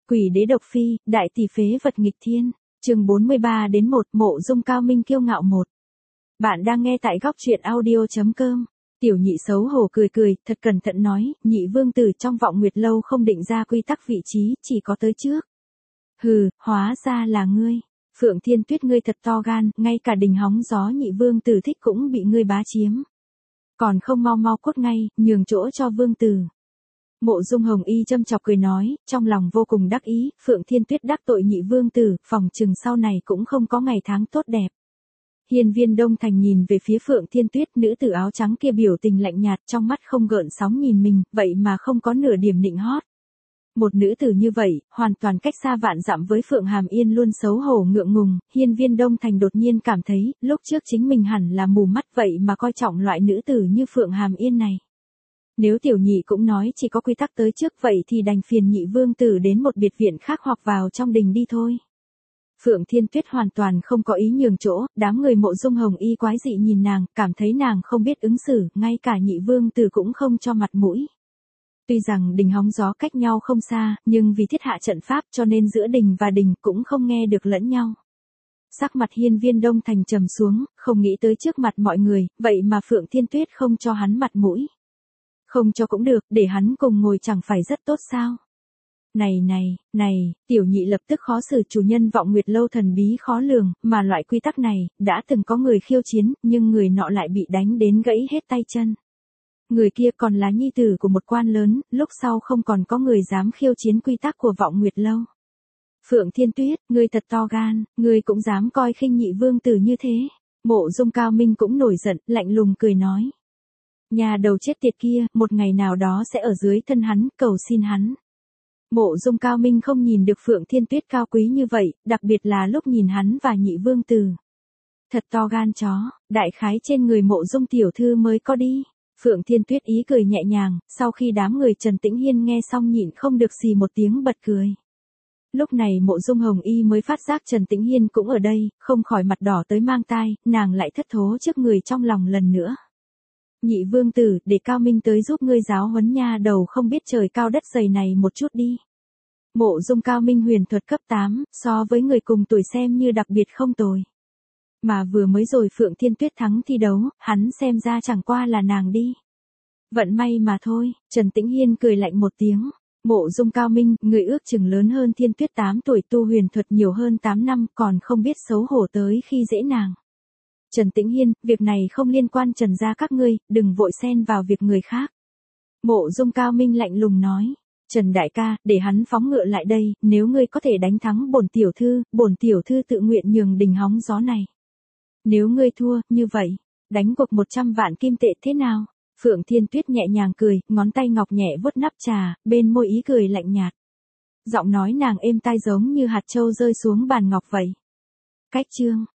Quỷ đế độc phi, đại tỷ phế vật nghịch thiên. Chương 43-1, Mộ Dung Cao Minh kiêu ngạo 1. Bạn đang nghe tại góc truyện audio.com. Tiểu nhị xấu hổ cười cười, thật cẩn thận nói, nhị vương tử trong Vọng Nguyệt lâu không định ra quy tắc vị trí, chỉ có tới trước. Hừ, hóa ra là ngươi. Phượng Thiên Tuyết ngươi thật to gan, ngay cả đình hóng gió nhị vương tử thích cũng bị ngươi bá chiếm. Còn không mau mau cút ngay, nhường chỗ cho vương tử. Mộ Dung Hồng Y châm chọc cười nói, trong lòng vô cùng đắc ý, Phượng Thiên Tuyết đắc tội nhị vương tử, phòng chừng sau này cũng không có ngày tháng tốt đẹp. Hiên Viên Đông Thành nhìn về phía Phượng Thiên Tuyết, nữ tử áo trắng kia biểu tình lạnh nhạt, trong mắt không gợn sóng nhìn mình, vậy mà không có nửa điểm nịnh hót. Một nữ tử như vậy, hoàn toàn cách xa vạn dặm với Phượng Hàm Yên luôn xấu hổ ngượng ngùng, Hiên Viên Đông Thành đột nhiên cảm thấy, lúc trước chính mình hẳn là mù mắt vậy mà coi trọng loại nữ tử như Phượng Hàm Yên này. Nếu tiểu nhị cũng nói chỉ có quy tắc tới trước vậy thì đành phiền nhị vương tử đến một biệt viện khác hoặc vào trong đình đi thôi. Phượng Thiên Tuyết hoàn toàn không có ý nhường chỗ, đám người Mộ Dung Hồng Y quái dị nhìn nàng, cảm thấy nàng không biết ứng xử, ngay cả nhị vương tử cũng không cho mặt mũi. Tuy rằng đình hóng gió cách nhau không xa, nhưng vì thiết hạ trận pháp cho nên giữa đình và đình cũng không nghe được lẫn nhau. Sắc mặt Hiên Viên Đông Thành trầm xuống, không nghĩ tới trước mặt mọi người, vậy mà Phượng Thiên Tuyết không cho hắn mặt mũi. Không cho cũng được, để hắn cùng ngồi chẳng phải rất tốt sao? Này, tiểu nhị lập tức khó xử, chủ nhân Vọng Nguyệt lâu thần bí khó lường, mà loại quy tắc này, đã từng có người khiêu chiến, nhưng người nọ lại bị đánh đến gãy hết tay chân. Người kia còn là nhi tử của một quan lớn, lúc sau không còn có người dám khiêu chiến quy tắc của Vọng Nguyệt lâu. Phượng Thiên Tuyết, ngươi thật to gan, ngươi cũng dám coi khinh nhị vương tử như thế. Mộ Dung Cao Minh cũng nổi giận, lạnh lùng cười nói. Nhà đầu chết tiệt kia, một ngày nào đó sẽ ở dưới thân hắn, cầu xin hắn. Mộ Dung Cao Minh không nhìn được Phượng Thiên Tuyết cao quý như vậy, đặc biệt là lúc nhìn hắn và nhị vương tử. Thật to gan chó, đại khái trên người Mộ Dung tiểu thư mới có đi. Phượng Thiên Tuyết ý cười nhẹ nhàng, sau khi đám người Trần Tĩnh Hiên nghe xong nhịn không được xì một tiếng bật cười. Lúc này Mộ Dung Hồng Y mới phát giác Trần Tĩnh Hiên cũng ở đây, không khỏi mặt đỏ tới mang tai, nàng lại thất thố trước người trong lòng lần nữa. Nhị vương tử, để Cao Minh tới giúp ngươi giáo huấn nha đầu không biết trời cao đất dày này một chút đi. Mộ Dung Cao Minh huyền thuật cấp 8, so với người cùng tuổi xem như đặc biệt không tồi. Mà vừa mới rồi Phượng Thiên Tuyết thắng thi đấu, hắn xem ra chẳng qua là nàng đi. Vận may mà thôi, Trần Tĩnh Hiên cười lạnh một tiếng. Mộ Dung Cao Minh, người ước chừng lớn hơn Thiên Tuyết 8 tuổi, tu huyền thuật nhiều hơn 8 năm, còn không biết xấu hổ tới khi dễ nàng. Trần Tĩnh Hiên, việc này không liên quan Trần gia các ngươi, đừng vội xen vào việc người khác. Mộ Dung Cao Minh lạnh lùng nói. Trần đại ca, để hắn phóng ngựa lại đây, nếu ngươi có thể đánh thắng bổn tiểu thư tự nguyện nhường đình hóng gió này. Nếu ngươi thua, như vậy, đánh cuộc 100 vạn kim tệ thế nào? Phượng Thiên Tuyết nhẹ nhàng cười, ngón tay ngọc nhẹ vuốt nắp trà, bên môi ý cười lạnh nhạt. Giọng nói nàng êm tai giống như hạt châu rơi xuống bàn ngọc vậy. Cách chương.